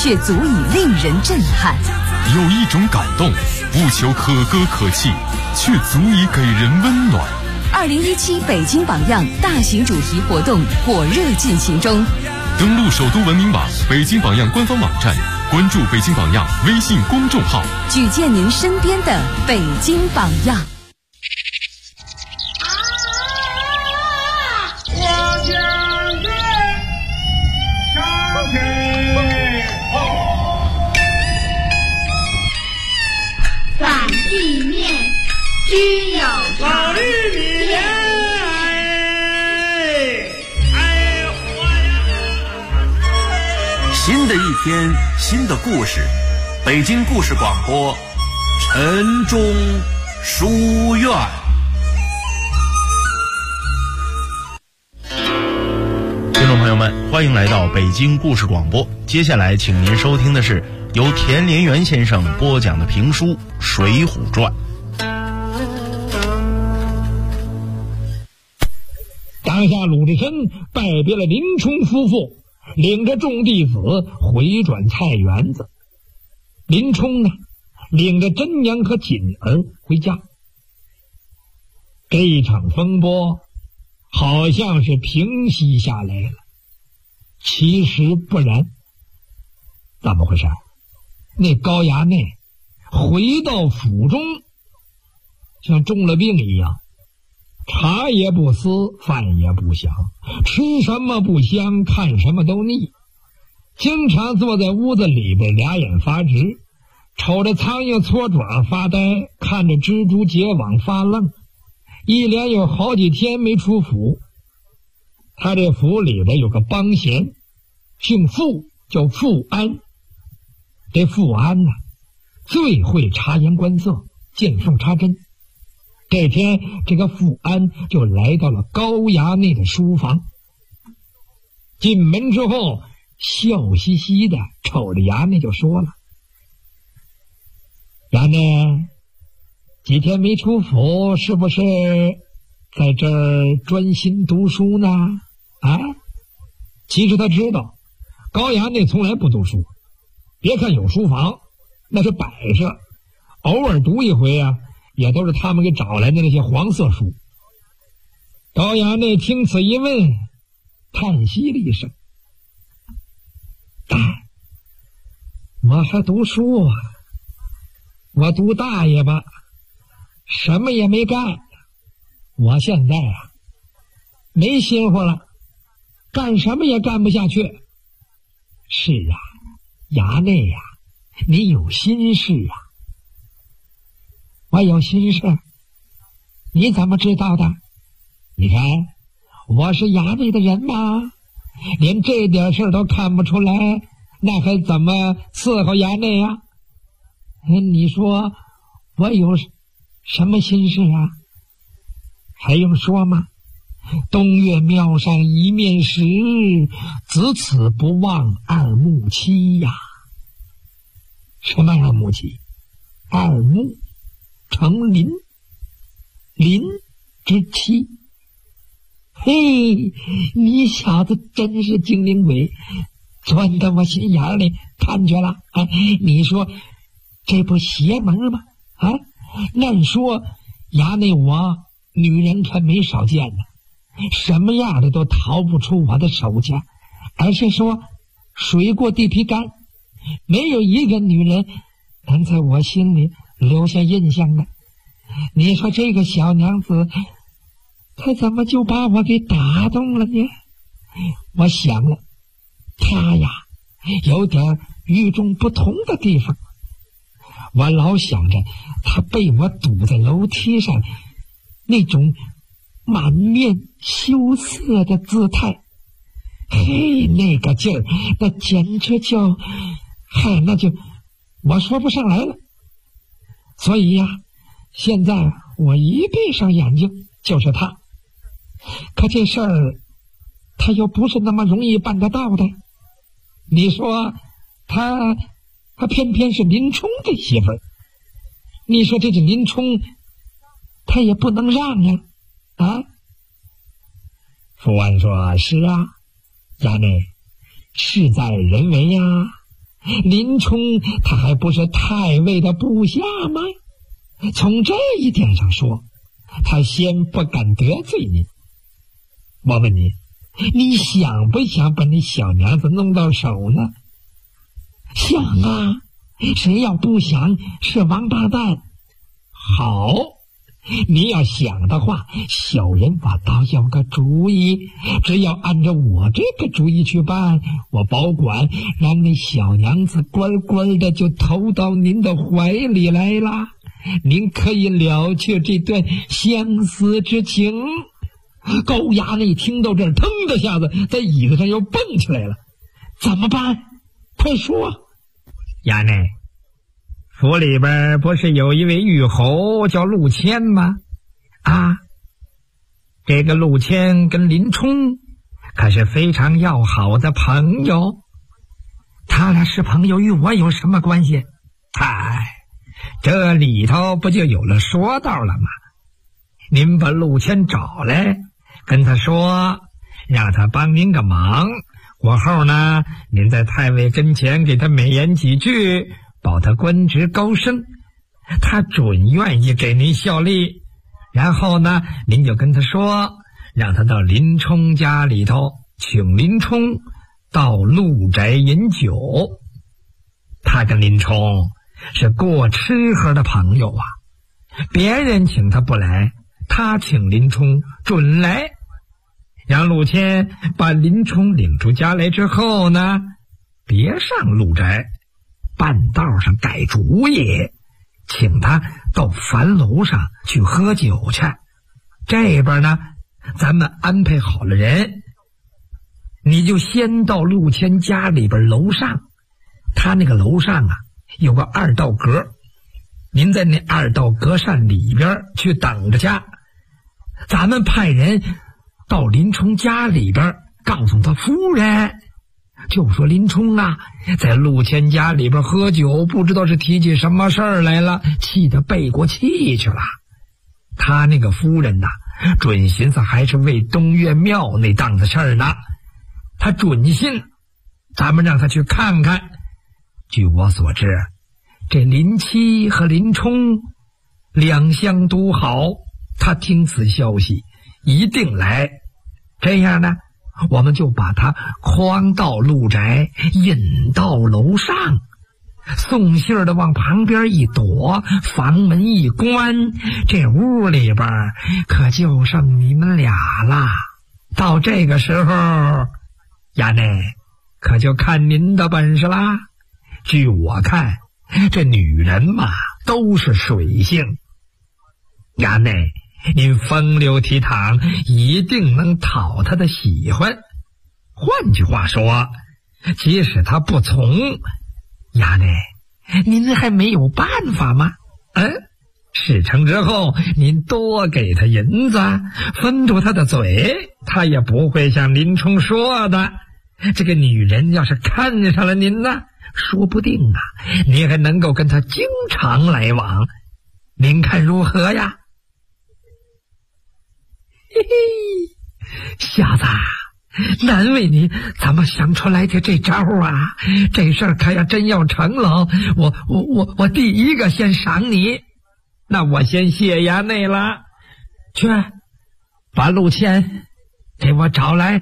却足以令人震撼。 有一种感动，不求可歌可泣，却足以给人温暖。 2017北京榜样大型主题活动火热进行中， 登录首都文明网、北京榜样官方网站，关注北京榜样微信公众号， 举荐您身边的北京榜样。 反地面只有老玉米莲， 新的一天，新的故事，北京故事广播，晨钟书院。 听众朋友们，欢迎来到北京故事广播。接下来，请您收听的是由田连元先生播讲的评书《水浒传》。 当下鲁智深拜别了林冲夫妇，领着众弟子回转菜园子。林冲呢，领着真娘和锦儿回家。这一场风波好像是平息下来了，其实不然。怎么回事？那高衙内回到府中像中了病一样，茶也不思，饭也不想，吃什么不香，看什么都腻，经常坐在屋子里边俩眼发直，瞅着苍蝇搓爪发呆，看着蜘蛛结网发愣，一连有好几天没出府。他这府里边有个帮闲，姓傅，叫富安。这富安呢，最会察言观色，见缝插针。这天，这个富安就来到了高衙内的书房。进门之后，笑嘻嘻的瞅着衙内就说了：“衙内，几天没出府，是不是在这儿专心读书呢？”啊，其实他知道高衙内从来不读书，别看有书房，那是摆设，偶尔读一回啊，也都是他们给找来的那些黄色书。高衙内听此一问，叹息了一声：“我还读书啊？我读大爷吧，什么也没干。我现在啊，没心乎了，干什么也干不下去。”是啊，衙内呀，你有心事啊。我有心事？你怎么知道的？你看，我是衙内的人吗？连这点事都看不出来，那还怎么伺候衙内呀？你说我有什么心事啊？还用说吗？东岳庙上一面石，只此不忘二木妻呀。什么二木妻？二木成林，林之妻。嘿，你小子真是精灵鬼，钻到我心眼里看去了。你说这不邪门吗？啊，按说衙内我女人可没少见呢，什么样的都逃不出我的手去，而且说水过地皮干，没有一个女人能在我心里留下印象的。你说这个小娘子，她怎么就把我给打动了呢？我想了，她呀有点与众不同的地方。我老想着她被我堵在楼梯上那种满面羞涩的姿态，嘿，那个劲儿，那简直就，那就我说不上来了。所以呀，现在我一闭上眼睛就是他。可这事儿他又不是那么容易办得到的。你说他偏偏是林冲的媳妇儿，你说这林冲他也不能让呀。啊，富安说：“是啊，衙内，事在人为呀。 林冲他还不是太尉的部下吗？从这一点上说，他先不敢得罪您。我问你，你想不想把那小娘子弄到手呢？想啊，谁要不想是王八蛋。好，你要想的话，小人我倒有个主意，只要按照我这个主意去办，我保管让那小娘子乖乖的就投到您的怀里来了，您可以了却这段相思之情。高衙内听到这儿，腾的下子在椅子上又蹦起来了。怎么办？快说。衙内，府里边不是有一位御侯叫陆谦吗？啊，这个陆谦跟林冲可是非常要好的朋友。他俩是朋友，与我有什么关系？哎，这里头不就有了说道了吗？您把陆谦找来，跟他说，让他帮您个忙，过后呢，您在太尉跟前给他美言几句，保他官职高升，他准愿意给您效力。然后呢，您就跟他说，让他到林冲家里头请林冲到陆宅饮酒。他跟林冲是过吃喝的朋友啊，别人请他不来，他请林冲准来。让陆谦把林冲领出家来之后呢，别上陆宅，半道上改主意，请他到樊楼上去喝酒去。这边呢，咱们安排好了人，你就先到陆谦家里边楼上，他那个楼上啊有个2道阁，您在那2道阁扇里边去等着去。咱们派人到林冲家里边告诉他夫人，就说林冲啊在陆谦家里边喝酒，不知道是提起什么事儿来了，气得背过气去了。他那个夫人呐，准寻思还是为东岳庙那档子事儿呢，他准信咱们让他去看看。据我所知，这林七和林冲两相都好，他听此消息一定来。这样呢，我们就把他诓到陆宅，引到楼上，送信儿的往旁边一躲，房门一关，这屋里边可就剩你们俩了。到这个时候，衙内可就看您的本事啦。据我看，这女人嘛都是水性，衙内您风流倜傥，一定能讨他的喜欢。换句话说，即使他不从，衙内您还没有办法吗？事成之后您多给他银子，分住他的嘴，他也不会像林冲说的。这个女人要是看上了您呢，说不定啊，您还能够跟他经常来往。您看如何呀？嘿嘿，小子，难为你怎么想出来的这招啊！这事儿可要真要成了，我第一个先赏你。那我先谢衙内了。去，把陆谦给我找来。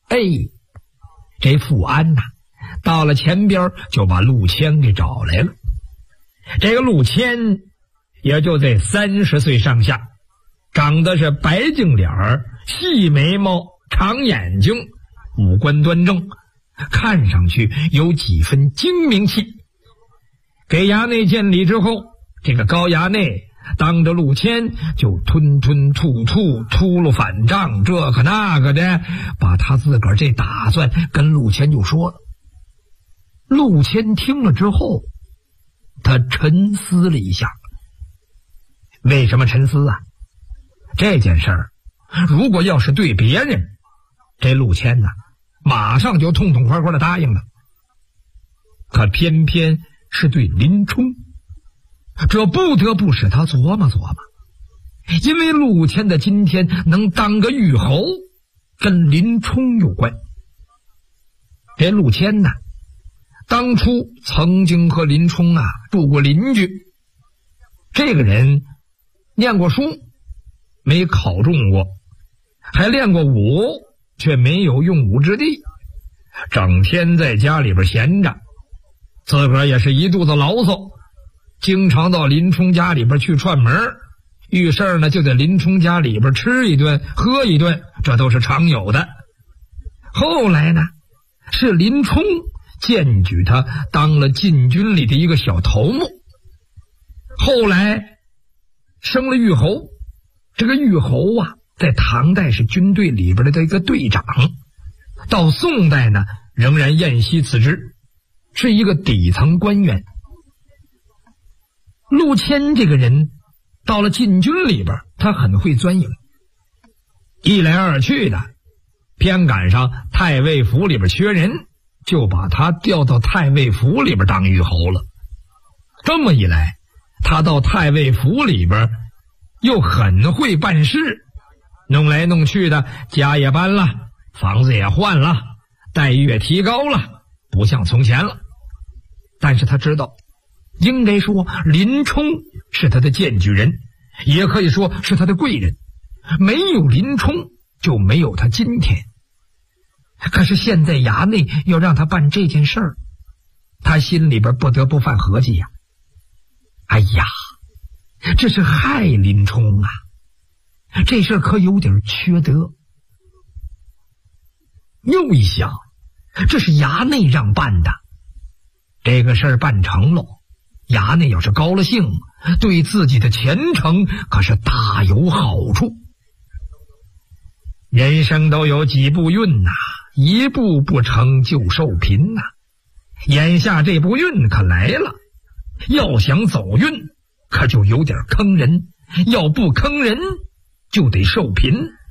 这富安呐，到了前边就把陆谦给找来了。这个陆谦也就在30岁上下，长得是白净脸儿，细眉毛，长眼睛，五官端正，看上去有几分精明气。给衙内见礼之后，这个高衙内当着陆谦就吞吞吐吐，秃噜反账，这个那个的，把他自个儿这打算跟陆谦就说了。陆谦听了之后，他沉思了一下。为什么沉思啊？这件事儿如果要是对别人，这陆谦呢马上就痛痛快快的答应了。可偏偏是对林冲，这不得不使他琢磨琢磨。因为陆谦的今天能当个御侯，跟林冲有关。这陆谦呢当初曾经和林冲住过邻居。这个人念过书，没考中过，还练过武，却没有用武之地，整天在家里边闲着，自个儿也是一肚子牢骚，经常到林冲家里边去串门，遇事呢就在林冲家里边吃一顿喝一顿，这都是常有的。后来呢，是林冲荐举他当了禁军里的一个小头目，后来升了御侯。这个御侯在唐代是军队里边的一个队长，到宋代呢仍然沿袭此职，是一个底层官员。陆谦这个人到了禁军里边，他很会钻营，一来二去的，偏赶上太尉府里边缺人，就把他调到太尉府里边当御侯了。这么一来，他到太尉府里边又很会办事，弄来弄去的，家也搬了，房子也换了，待遇也提高了，不像从前了。但是他知道，应该说林冲是他的荐举人，也可以说是他的贵人，没有林冲就没有他今天。可是现在衙内要让他办这件事儿，他心里边不得不犯合计呀。哎呀，这是害林冲啊，这事儿可有点缺德。又一想，这是衙内让办的，这个事儿办成了，衙内要是高了兴，对自己的前程可是大有好处。人生都有几步运一步不成就受贫眼下这步运可来了，要想走运可就有点坑人，要不坑人就得受贫。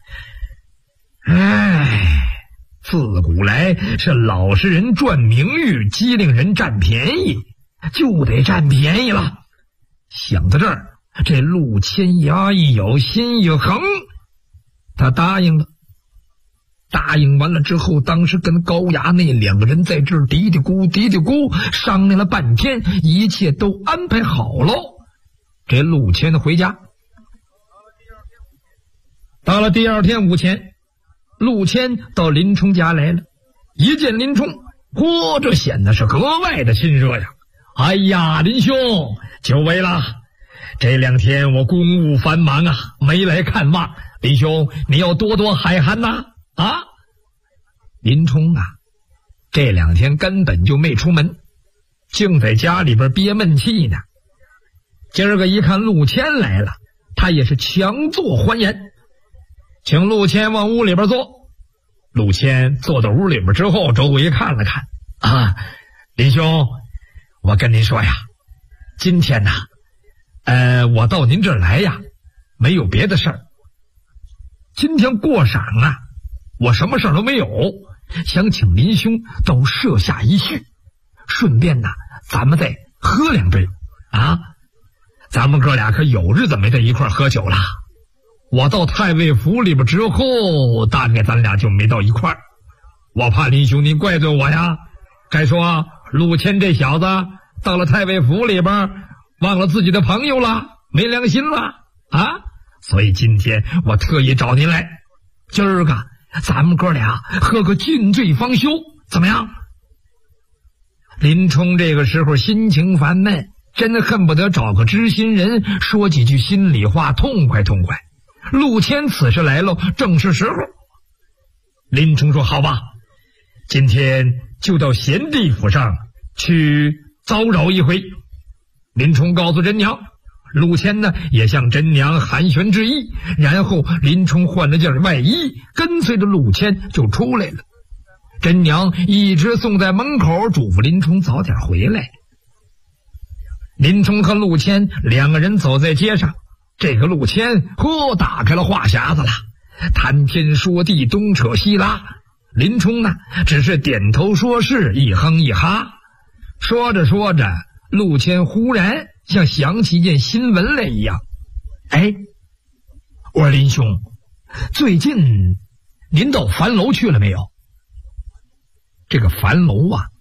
自古来是老实人赚名誉，机灵人占便宜，就得占便宜了。想到这儿，这陆谦牙一咬，心一横，他答应了。答应完了之后，当时跟高衙内两个人在这儿嘀嘀咕商量了半天，一切都安排好了。这陆谦回家，到了第二天午前，陆谦到林冲家来了。一见林冲，这显得是格外的亲热呀。哎呀，林兄，久违了，这2天我公务繁忙没来看望，林兄你要多多海涵林冲这2天根本就没出门，净在家里边憋闷气呢。今儿个一看陆谦来了，他也是强作欢颜，请陆谦往屋里边坐。陆谦坐到屋里边之后，周围看了看林兄，我跟您说呀，今天我到您这儿来呀，没有别的事儿。今天过晌我什么事儿都没有，想请林兄都设下一叙，顺便咱们再喝2杯咱们哥俩可有日子没在一块喝酒了。我到太尉府里边之后，大概咱俩就没到一块儿，我怕林兄您怪罪我呀。该说陆谦这小子到了太尉府里边，忘了自己的朋友了，没良心了所以今天我特意找您来，今儿个咱们哥俩喝个尽醉方休，怎么样？林冲这个时候心情烦闷，真恨不得找个知心人说几句心里话，痛快痛快。陆谦此时来了，正是时候。林冲说好吧，今天就到贤弟府上去叨扰一回。林冲告诉真娘，陆谦也向真娘寒暄致意，然后林冲换了件外衣，跟随着陆谦就出来了。真娘一直送在门口，嘱咐林冲早点回来。林冲和陆谦2个人走在街上，这个陆谦打开了话匣子了，谈天说地，东扯西拉。林冲只是点头说是，一哼一哈。说着说着，陆谦忽然像想起一件新闻来一样，我说林兄，最近您到樊楼去了没有？这个樊楼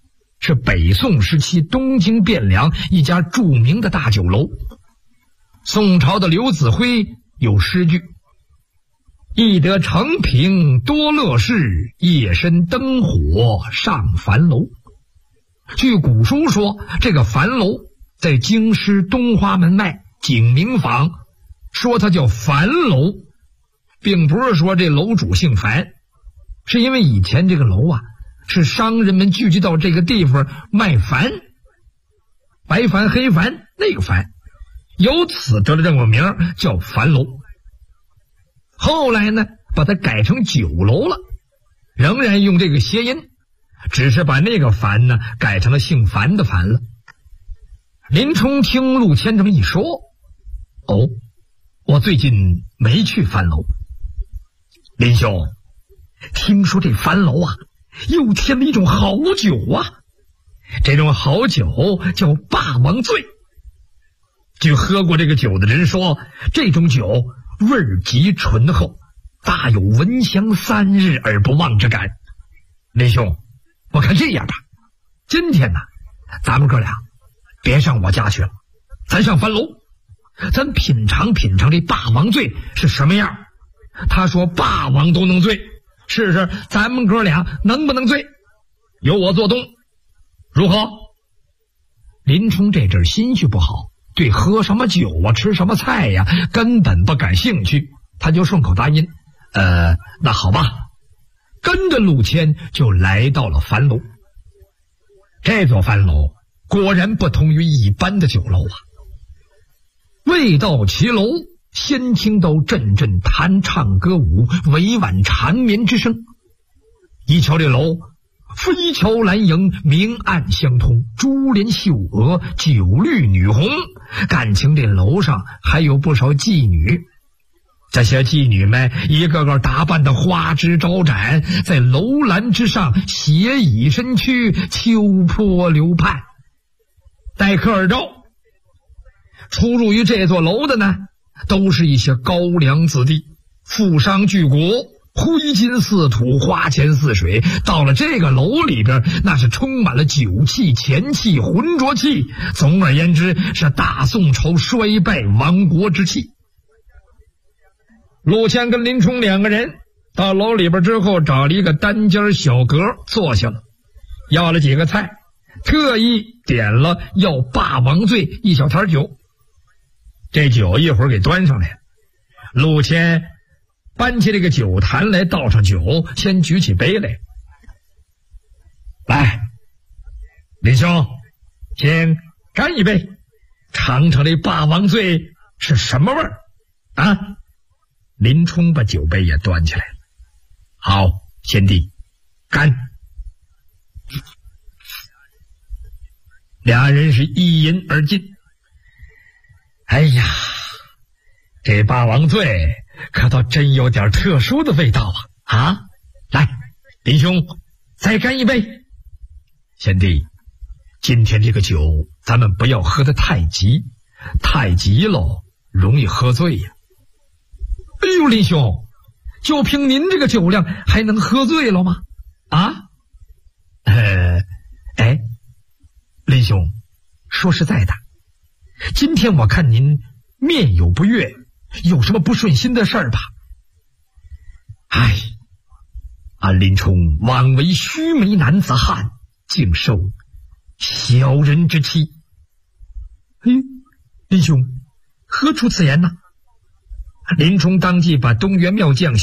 是北宋时期东京汴梁一家著名的大酒楼。宋朝的刘子辉有诗句：易得承平多乐事，夜深灯火上樊楼。据古书说，这个樊楼在京师东华门外景明坊，说它叫樊楼，并不是说这楼主姓樊，是因为以前这个楼啊是商人们聚集到这个地方卖矾，白矾黑矾那个矾，由此得了这个名叫樊楼。后来呢把它改成酒楼了，仍然用这个谐音，只是把那个樊呢改成了姓樊的樊了。林冲听陆谦这么一说，哦，我最近没去樊楼。林兄，听说这樊楼啊又添了一种好酒啊，这种好酒叫霸王醉。据喝过这个酒的人说，这种酒味儿极醇厚，大有闻香3日而不忘之感。林兄，我看这样吧，今天呢咱们哥俩别上我家去了，咱上樊楼，咱品尝品尝这霸王醉是什么样。他说霸王都能醉，试试咱们哥俩能不能醉，由我做东，如何？林冲这阵心绪不好，对喝什么酒啊吃什么菜呀根本不感兴趣，他就顺口答应，那好吧，跟着陆谦就来到了樊楼。这座樊楼果然不同于一般的酒楼啊，未到其楼，先听到阵阵弹唱歌舞，委婉缠绵之声。一瞧这楼，飞桥蓝迎，明暗相通，珠帘绣额，酒绿女红，感情这楼上还有不少妓女。这些妓女们一个个打扮的花枝招展，在楼栏之上斜倚身躯，秋波流盼。待客而招，出入于这座楼的呢，都是一些高粱子弟，富商巨贾，挥金似土，花钱似水。到了这个楼里边，那是充满了酒气、钱气、浑浊气，总而言之是大宋朝衰败亡国之气。陆谦跟林冲两个人到楼里边之后，找了一个单间小阁坐下了，要了几个菜，特意点了要霸王醉一小坛酒。这酒一会儿给端上来，陆谦搬起这个酒坛来，倒上酒，先举起杯来，来，林兄，先干一杯，尝尝这霸王醉是什么味儿啊？林冲把酒杯也端起来了，好，贤弟，干！俩人是一饮而尽。哎呀，这霸王醉可倒真有点特殊的味道啊！来，林兄，再干一杯。贤弟，今天这个酒咱们不要喝得太急，太急了容易喝醉呀。哎呦，林兄，就凭您这个酒量还能喝醉了吗？啊？林兄，说实在的，今天我看您面有不悦，有什么不顺心的事儿吧？俺林冲枉为须眉男子汉，竟受小人之欺。林兄，何出此言呢？林冲当即把东园妙将